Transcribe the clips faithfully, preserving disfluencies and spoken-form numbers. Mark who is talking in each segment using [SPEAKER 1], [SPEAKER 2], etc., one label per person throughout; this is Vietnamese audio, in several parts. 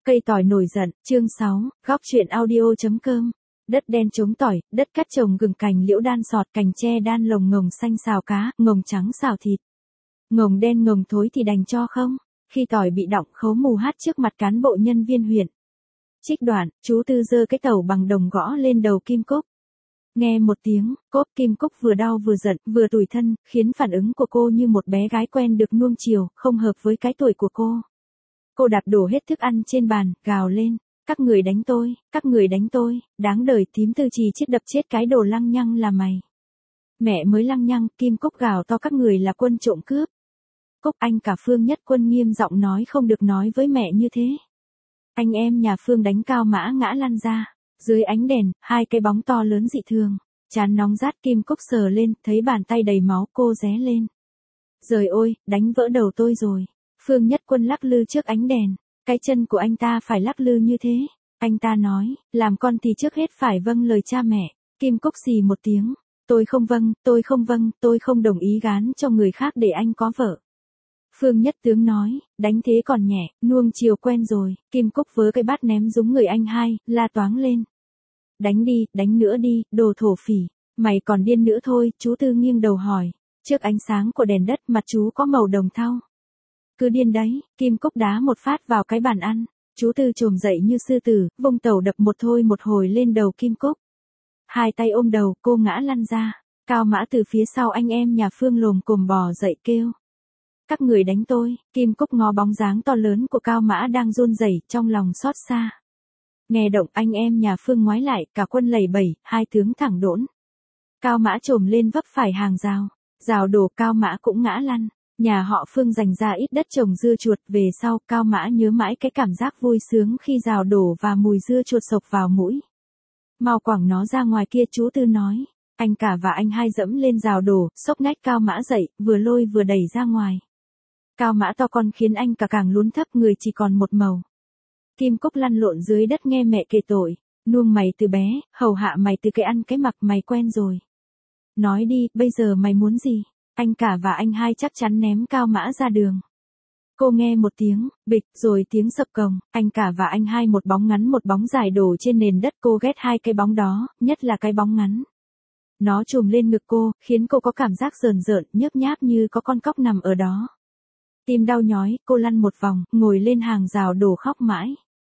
[SPEAKER 1] Cây tỏi nổi giận, chương sáu, góc truyện audio.com. Đất đen trống tỏi, đất cát trồng gừng cành liễu đan sọt cành tre đan lồng ngồng xanh xào cá, ngồng trắng xào thịt. Ngồng đen ngồng thối thì đành cho không? Khi tỏi bị đọng khấu mù hát trước mặt cán bộ nhân viên huyện. Trích đoạn, chú Tư giơ cái tàu bằng đồng gõ lên đầu Kim Cúc. Nghe một tiếng, cốp Kim Cúc vừa đau vừa giận, vừa tủi thân, khiến phản ứng của cô như một bé gái quen được nuông chiều, không hợp với cái tuổi của cô. Cô đạp đổ hết thức ăn trên bàn, gào lên, các người đánh tôi, các người đánh tôi, đáng đời thím Tư Trì chết đập chết cái đồ lăng nhăng là mày. Mẹ mới lăng nhăng, Kim Cúc gào to các người là quân trộm cướp. Cúc anh cả Phương Nhất Quân nghiêm giọng nói không được nói với mẹ như thế. Anh em nhà Phương đánh Cao Mã ngã lăn ra, dưới ánh đèn, hai cái bóng to lớn dị thường, trán nóng rát Kim Cúc sờ lên, thấy bàn tay đầy máu cô ré lên. Giời ôi, đánh vỡ đầu tôi rồi. Phương Nhất Quân lắc lư trước ánh đèn, cái chân của anh ta phải lắc lư như thế. Anh ta nói, làm con thì trước hết phải vâng lời cha mẹ. Kim Cúc xì một tiếng, tôi không vâng, tôi không vâng, tôi không đồng ý gán cho người khác để anh có vợ. Phương Nhất Tướng nói, đánh thế còn nhẹ, nuông chiều quen rồi. Kim Cúc vớ cái bát ném dúng người anh hai, la toáng lên. Đánh đi, đánh nữa đi, đồ thổ phỉ, mày còn điên nữa thôi. Chú Tư nghiêng đầu hỏi, trước ánh sáng của đèn đất mặt chú có màu đồng thau. Cứ điên đấy. Kim Cúc đá một phát vào cái bàn ăn. Chú Tư trồm dậy như sư tử, vung tàu đập một thôi một hồi lên đầu Kim Cúc. Hai tay ôm đầu, cô ngã lăn ra. Cao Mã từ phía sau anh em nhà Phương lồm cồm bò dậy kêu. Các người đánh tôi. Kim Cúc ngó bóng dáng to lớn của Cao Mã đang run rẩy, trong lòng xót xa. Nghe động anh em nhà Phương ngoái lại, cả quân lầy bẩy, hai tướng thẳng đỗn. Cao Mã trồm lên vấp phải hàng rào. Rào đổ, Cao Mã cũng ngã lăn. Nhà họ Phương dành ra ít đất trồng dưa chuột, về sau Cao Mã nhớ mãi cái cảm giác vui sướng khi rào đổ và mùi dưa chuột sộc vào mũi. Mau quẳng nó ra ngoài kia, chú Tư nói. Anh cả và anh hai dẫm lên rào đổ, xốc nách Cao Mã dậy, vừa lôi vừa đẩy ra ngoài. Cao Mã to con khiến anh cả càng lún thấp, người chỉ còn một màu. Kim Cúc lăn lộn dưới đất nghe mẹ kể tội, nuông mày từ bé, hầu hạ mày từ cái ăn cái mặc mày quen rồi. Nói đi, bây giờ mày muốn gì? Anh cả và anh hai chắc chắn ném Cao Mã ra đường. Cô nghe một tiếng, bịch, rồi tiếng sập cồng, anh cả và anh hai một bóng ngắn một bóng dài đổ trên nền đất. Cô ghét hai cái bóng đó, nhất là cái bóng ngắn. Nó trùm lên ngực cô, khiến cô có cảm giác rờn rợn, nhớp nháp như có con cóc nằm ở đó. Tim đau nhói, cô lăn một vòng, ngồi lên hàng rào đổ khóc mãi.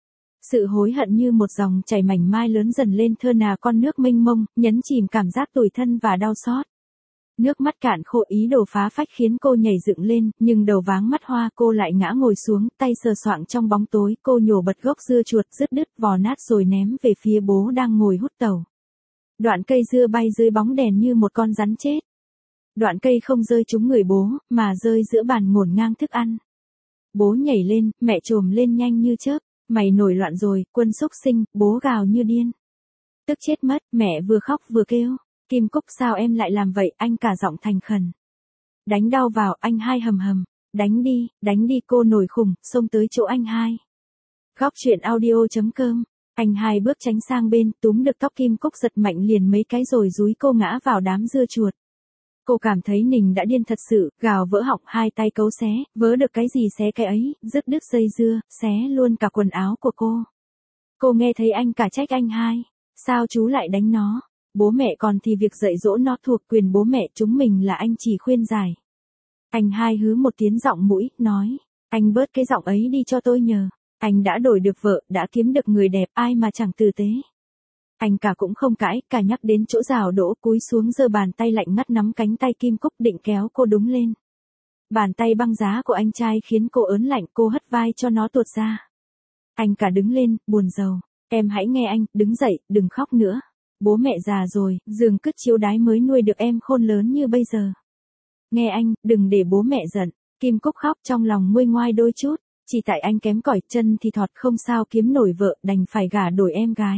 [SPEAKER 1] Sự hối hận như một dòng chảy mảnh mai lớn dần lên thơ nà con nước mênh mông, nhấn chìm cảm giác tủi thân và đau xót. Nước mắt cạn khô ý đồ phá phách khiến cô nhảy dựng lên, nhưng đầu váng mắt hoa cô lại ngã ngồi xuống, tay sờ soạng trong bóng tối, cô nhổ bật gốc dưa chuột dứt đứt vò nát rồi ném về phía bố đang ngồi hút tàu. Đoạn cây dưa bay dưới bóng đèn như một con rắn chết. Đoạn cây không rơi trúng người bố, mà rơi giữa bàn ngổn ngang thức ăn. Bố nhảy lên, mẹ trồm lên nhanh như chớp, mày nổi loạn rồi, quân xúc sinh, bố gào như điên. Tức chết mất, mẹ vừa khóc vừa kêu. Kim Cúc sao em lại làm vậy, anh cả giọng thành khẩn. Đánh đau vào, anh hai hầm hầm. Đánh đi, đánh đi, cô nổi khùng, xông tới chỗ anh hai. Góc truyện audio.com. Anh hai bước tránh sang bên, túm được tóc Kim Cúc giật mạnh liền mấy cái rồi dúi cô ngã vào đám dưa chuột. Cô cảm thấy mình đã điên thật sự, gào vỡ họng, hai tay cấu xé, vớ được cái gì xé cái ấy, dứt đứt dây dưa, xé luôn cả quần áo của cô. Cô nghe thấy anh cả trách anh hai. Sao chú lại đánh nó? Bố mẹ còn thì việc dạy dỗ nó thuộc quyền bố mẹ, chúng mình là anh chỉ khuyên giải. Anh hai hứ một tiếng giọng mũi, nói, anh bớt cái giọng ấy đi cho tôi nhờ. Anh đã đổi được vợ, đã kiếm được người đẹp, ai mà chẳng tử tế. Anh cả cũng không cãi, cả nhắc đến chỗ rào đỗ, cúi xuống giơ bàn tay lạnh ngắt nắm cánh tay Kim Cúc định kéo cô đúng lên. Bàn tay băng giá của anh trai khiến cô ớn lạnh, cô hất vai cho nó tuột ra. Anh cả đứng lên, buồn rầu, em hãy nghe anh, đứng dậy, đừng khóc nữa. Bố mẹ già rồi, giường cứt chiếu đái mới nuôi được em khôn lớn như bây giờ. Nghe anh, đừng để bố mẹ giận. Kim Cúc khóc trong lòng nguôi ngoai đôi chút, chỉ tại anh kém cỏi, chân thì thọt không sao kiếm nổi vợ, đành phải gả đổi em gái.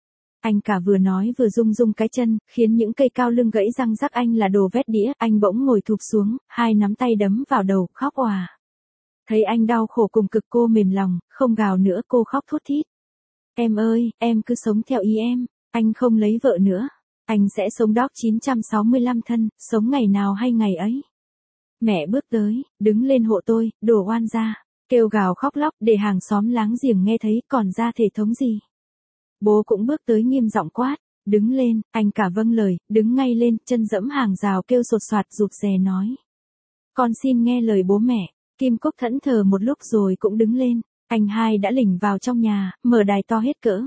[SPEAKER 1] Anh cả vừa nói vừa rung rung cái chân, khiến những cây cao lưng gãy răng rắc. Anh là đồ vét đĩa, anh bỗng ngồi thụp xuống, hai nắm tay đấm vào đầu, khóc òa. Thấy anh đau khổ cùng cực cô mềm lòng, không gào nữa, cô khóc thút thít. Em ơi, em cứ sống theo ý em, anh không lấy vợ nữa. Anh sẽ sống đóc chín trăm sáu mươi lăm thân, sống ngày nào hay ngày ấy. Mẹ bước tới, đứng lên hộ tôi, đồ oan gia. Kêu gào khóc lóc để hàng xóm láng giềng nghe thấy còn ra thể thống gì. Bố cũng bước tới nghiêm giọng quát, đứng lên, anh cả vâng lời, đứng ngay lên, chân dẫm hàng rào kêu sột soạt rụt rè nói. Con xin nghe lời bố mẹ. Kim Cúc thẫn thờ một lúc rồi cũng đứng lên, anh hai đã lỉnh vào trong nhà, mở đài to hết cỡ.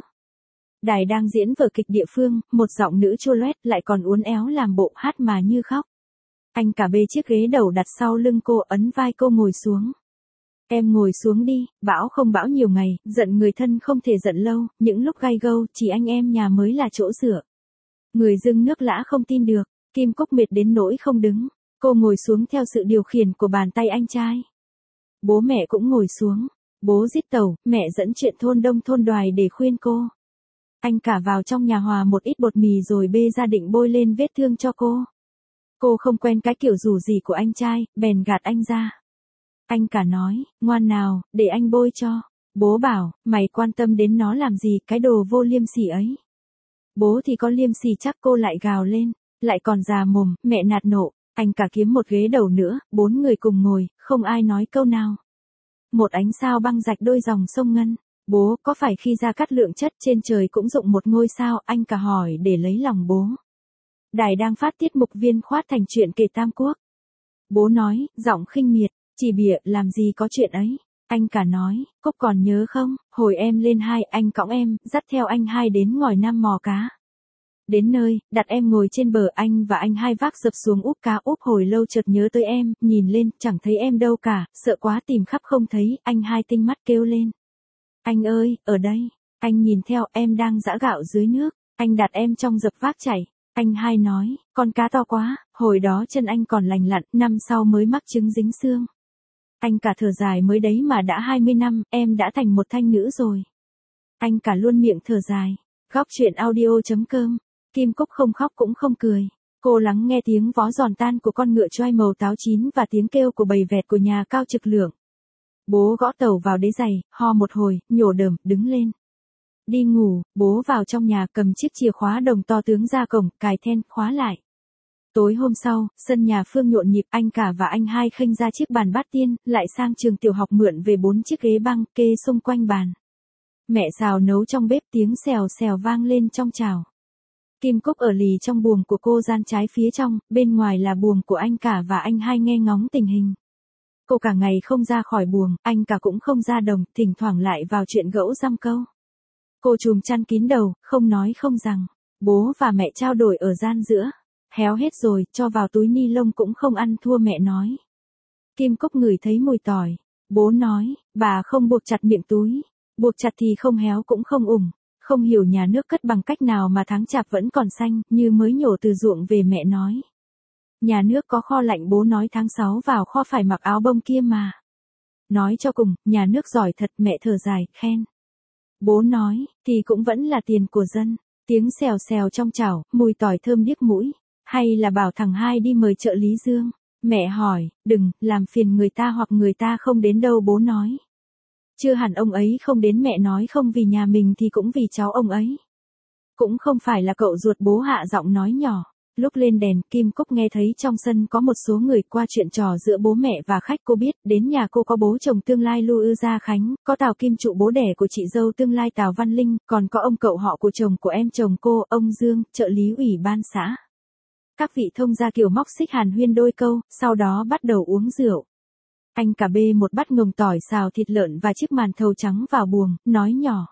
[SPEAKER 1] Đài đang diễn vở kịch địa phương, một giọng nữ chua loét lại còn uốn éo làm bộ hát mà như khóc. Anh cả bê chiếc ghế đầu đặt sau lưng cô, ấn vai cô ngồi xuống. Em ngồi xuống đi, bão không bão nhiều ngày, giận người thân không thể giận lâu, những lúc gai gâu, chỉ anh em nhà mới là chỗ dựa. Người dưng nước lã không tin được, Kim Cúc mệt đến nỗi không đứng, cô ngồi xuống theo sự điều khiển của bàn tay anh trai. Bố mẹ cũng ngồi xuống, bố giết tàu, mẹ dẫn chuyện thôn đông thôn đoài để khuyên cô. Anh cả vào trong nhà hòa một ít bột mì rồi bê ra định bôi lên vết thương cho cô. Cô không quen cái kiểu rủ rỉ của anh trai, bèn gạt anh ra. Anh cả nói, ngoan nào, để anh bôi cho. Bố bảo, mày quan tâm đến nó làm gì, cái đồ vô liêm sỉ ấy. Bố thì có liêm sỉ chắc, cô lại gào lên, lại còn già mồm, mẹ nạt nộ. Anh cả kiếm một ghế đầu nữa, bốn người cùng ngồi, không ai nói câu nào. Một ánh sao băng rạch đôi dòng sông ngân. Bố, có phải khi Gia Cát Lượng chất trên trời cũng rụng một ngôi sao, anh cả hỏi để lấy lòng bố. Đài đang phát tiết mục Viên Khoát thành chuyện kể Tam Quốc. Bố nói, giọng khinh miệt, chỉ bịa, làm gì có chuyện ấy. Anh cả nói, Cúc còn nhớ không, hồi em lên hai, anh cõng em, dắt theo anh hai đến ngòi Nam mò cá. Đến nơi, đặt em ngồi trên bờ, anh và anh hai vác dập xuống úp cá, úp hồi lâu chợt nhớ tới em, nhìn lên, chẳng thấy em đâu cả, sợ quá tìm khắp không thấy, anh hai tinh mắt kêu lên. Anh ơi, ở đây, anh nhìn theo, em đang giã gạo dưới nước, anh đặt em trong dập vác chảy. Anh hai nói, con cá to quá, hồi đó chân anh còn lành lặn, năm sau mới mắc chứng dính xương. Anh cả thở dài, mới đấy mà đã hai mươi năm, em đã thành một thanh nữ rồi. Anh cả luôn miệng thở dài. Góc truyện audio chấm com. Kim Cúc không khóc cũng không cười. Cô lắng nghe tiếng vó giòn tan của con ngựa choai màu táo chín và tiếng kêu của bầy vẹt của nhà Cao Trực Lượng. Bố gõ tàu vào đế giày, ho một hồi, nhổ đờm, đứng lên. Đi ngủ, bố vào trong nhà cầm chiếc chìa khóa đồng to tướng ra cổng, cài then, khóa lại. Tối hôm sau, sân nhà Phương nhộn nhịp, anh cả và anh hai khênh ra chiếc bàn bát tiên, lại sang trường tiểu học mượn về bốn chiếc ghế băng, kê xung quanh bàn. Mẹ xào nấu trong bếp, tiếng xèo xèo vang lên trong chảo. Kim Cúc ở lì trong buồng của cô gian trái phía trong, bên ngoài là buồng của anh cả và anh hai nghe ngóng tình hình. Cô cả ngày không ra khỏi buồng, anh cả cũng không ra đồng, thỉnh thoảng lại vào chuyện gẫu dăm câu. Cô trùm chăn kín đầu, không nói không rằng. Bố và mẹ trao đổi ở gian giữa. Héo hết rồi, cho vào túi ni lông cũng không ăn thua, mẹ nói. Kim Cúc ngửi thấy mùi tỏi. Bố nói, bà không buộc chặt miệng túi. Buộc chặt thì không héo cũng không ủng. Không hiểu nhà nước cất bằng cách nào mà tháng chạp vẫn còn xanh, như mới nhổ từ ruộng về, mẹ nói. Nhà nước có kho lạnh, bố nói tháng sáu vào kho phải mặc áo bông kia mà. Nói cho cùng, nhà nước giỏi thật, mẹ thở dài, khen. Bố nói, thì cũng vẫn là tiền của dân. Tiếng xèo xèo trong chảo, mùi tỏi thơm điếc mũi. Hay là bảo thằng hai đi mời chợ Lý Dương. Mẹ hỏi, đừng, làm phiền người ta hoặc người ta không đến đâu, bố nói. Chưa hẳn ông ấy không đến, mẹ nói, không vì nhà mình thì cũng vì cháu ông ấy. Cũng không phải là cậu ruột, bố hạ giọng nói nhỏ. Lúc lên đèn, Kim Cúc nghe thấy trong sân có một số người qua chuyện trò giữa bố mẹ và khách. Cô biết, đến nhà cô có bố chồng tương lai Lưu Ư Gia Khánh, có Tào Kim Trụ bố đẻ của chị dâu tương lai Tào Văn Linh, còn có ông cậu họ của chồng của em chồng cô, ông Dương, trợ lý ủy ban xã. Các vị thông gia kiểu móc xích hàn huyên đôi câu, sau đó bắt đầu uống rượu. Anh cả bê một bát ngồng tỏi xào thịt lợn và chiếc màn thầu trắng vào buồng, nói nhỏ.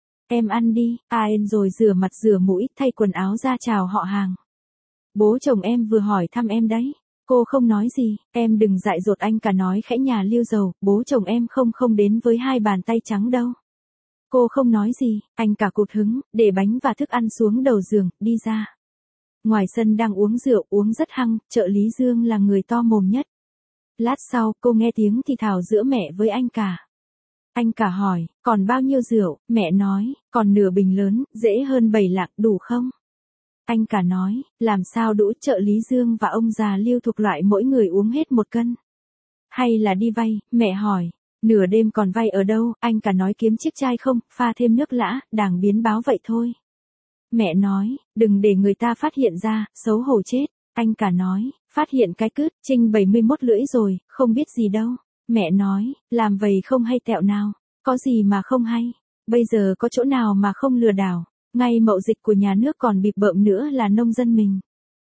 [SPEAKER 1] Em ăn đi, ai rồi rửa mặt rửa mũi, thay quần áo ra chào họ hàng. Bố chồng em vừa hỏi thăm em đấy. Cô không nói gì, em đừng dại dột, anh cả nói khẽ, nhà liêu dầu, bố chồng em không không đến với hai bàn tay trắng đâu. Cô không nói gì, anh cả cụt hứng, để bánh và thức ăn xuống đầu giường, đi ra. Ngoài sân đang uống rượu, uống rất hăng, trợ lý Dương là người to mồm nhất. Lát sau, cô nghe tiếng thì thào giữa mẹ với anh cả. Anh cả hỏi, còn bao nhiêu rượu, mẹ nói, còn nửa bình lớn, dễ hơn bảy lạng, đủ không? Anh cả nói, làm sao đủ, trợ lý Dương và ông già Liêu thuộc loại mỗi người uống hết một cân. Hay là đi vay, mẹ hỏi, nửa đêm còn vay ở đâu, anh cả nói kiếm chiếc chai không, pha thêm nước lã, đàng biến báo vậy thôi. Mẹ nói, đừng để người ta phát hiện ra, xấu hổ chết. Anh cả nói, phát hiện cái cứt, Trinh bảy mươi mốt lưỡi rồi, không biết gì đâu. Mẹ nói, làm vậy không hay tẹo nào, có gì mà không hay, bây giờ có chỗ nào mà không lừa đảo, ngay mậu dịch của nhà nước còn bịp bợm nữa là nông dân mình.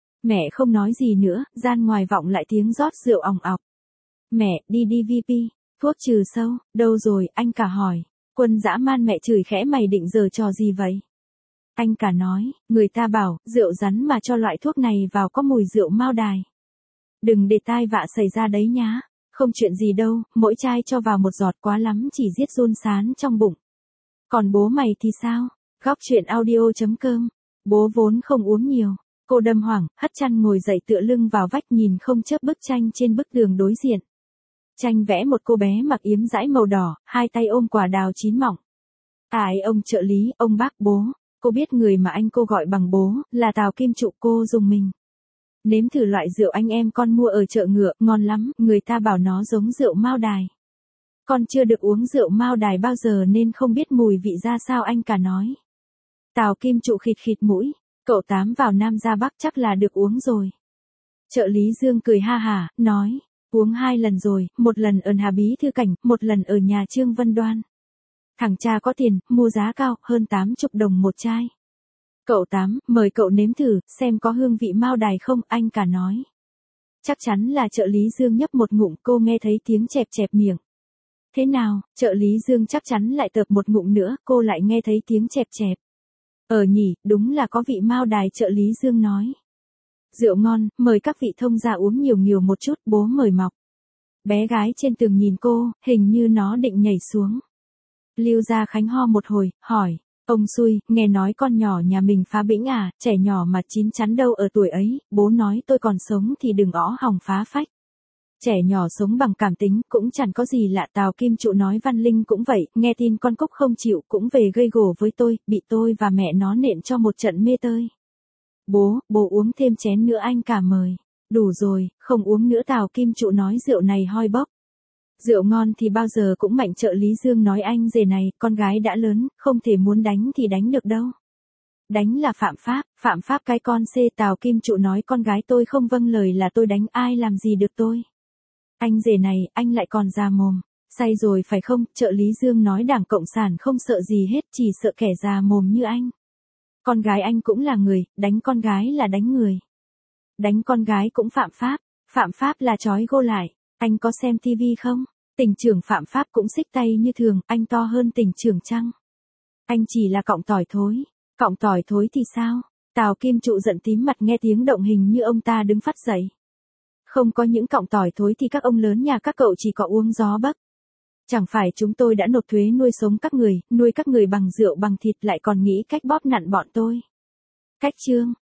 [SPEAKER 1] Mẹ không nói gì nữa, gian ngoài vọng lại tiếng rót rượu òng ọc. Mẹ, đi đi vi pi, thuốc trừ sâu, đâu rồi, anh cả hỏi. Quân dã man mẹ chửi khẽ mày định giở trò gì vậy? Anh cả nói, người ta bảo, rượu rắn mà cho loại thuốc này vào có mùi rượu mao đài. Đừng để tai vạ xảy ra đấy nhá. Không chuyện gì đâu, mỗi chai cho vào một giọt quá lắm chỉ giết run sán trong bụng. Còn bố mày thì sao? Góc chuyện audio.com. Bố vốn không uống nhiều. Cô đâm hoảng, hất chăn ngồi dậy tựa lưng vào vách nhìn không chớp bức tranh trên bức tường đối diện. Tranh vẽ một cô bé mặc yếm dãi màu đỏ, hai tay ôm quả đào chín mọng. Ai ông trợ lý, ông bác bố. Cô biết người mà anh cô gọi bằng bố, là Tào Kim Trụ. Cô dùng mình. Nếm thử loại rượu anh em con mua ở chợ ngựa, ngon lắm, người ta bảo nó giống rượu mao đài. Con chưa được uống rượu mao đài bao giờ nên không biết mùi vị ra sao, anh cả nói. Tào Kim Trụ khịt khịt mũi, cậu Tám vào Nam ra Bắc chắc là được uống rồi. Trợ lý Dương cười ha hả, nói, uống hai lần rồi, một lần ở Hà Bí Thư Cảnh, một lần ở nhà Trương Vân Đoan. Thằng cha có tiền, mua giá cao, hơn tám chục đồng một chai. Cậu Tám, mời cậu nếm thử, xem có hương vị mao đài không, anh cả nói. Chắc chắn là trợ lý Dương nhấp một ngụm, cô nghe thấy tiếng chẹp chẹp miệng. Thế nào, trợ lý Dương chắc chắn lại tợp một ngụm nữa, cô lại nghe thấy tiếng chẹp chẹp. Ờ nhỉ, đúng là có vị mao đài, trợ lý Dương nói. Rượu ngon, mời các vị thông gia uống nhiều nhiều một chút, bố mời mọc. Bé gái trên tường nhìn cô, hình như nó định nhảy xuống. Lưu Gia Khánh ho một hồi, hỏi. Ông xui, nghe nói con nhỏ nhà mình phá bĩnh à, trẻ nhỏ mà chín chắn đâu ở tuổi ấy, bố nói tôi còn sống thì đừng ó hòng phá phách. Trẻ nhỏ sống bằng cảm tính, cũng chẳng có gì lạ. Tào Kim Trụ nói Văn Linh cũng vậy, nghe tin con Cúc không chịu, cũng về gây gổ với tôi, bị tôi và mẹ nó nện cho một trận mê tơi. Bố, bố uống thêm chén nữa, anh cả mời. Đủ rồi, không uống nữa. Tào Kim Trụ nói rượu này hoi bốc. Rượu ngon thì bao giờ cũng mạnh. Trợ lý Dương nói anh rể này, con gái đã lớn, không thể muốn đánh thì đánh được đâu. Đánh là phạm pháp, phạm pháp cái con C. Tào Kim Trụ nói con gái tôi không vâng lời là tôi đánh, ai làm gì được tôi. Anh rể này, anh lại còn già mồm. Say rồi phải không? Trợ lý Dương nói Đảng Cộng sản không sợ gì hết, chỉ sợ kẻ già mồm như anh. Con gái anh cũng là người, đánh con gái là đánh người. Đánh con gái cũng phạm pháp, phạm pháp là trói gô lại. Anh có xem tivi không? Tỉnh trưởng phạm pháp cũng xích tay như thường, anh to hơn tỉnh trưởng chăng? Anh chỉ là cọng tỏi thối. Cọng tỏi thối thì sao? Tào Kim Trụ giận tím mặt nghe tiếng động, hình như ông ta đứng phát dậy. Không có những cọng tỏi thối thì các ông lớn nhà các cậu chỉ có uống gió bấc. Chẳng phải chúng tôi đã nộp thuế nuôi sống các người, nuôi các người bằng rượu bằng thịt, lại còn nghĩ cách bóp nặn bọn tôi. Cách chương.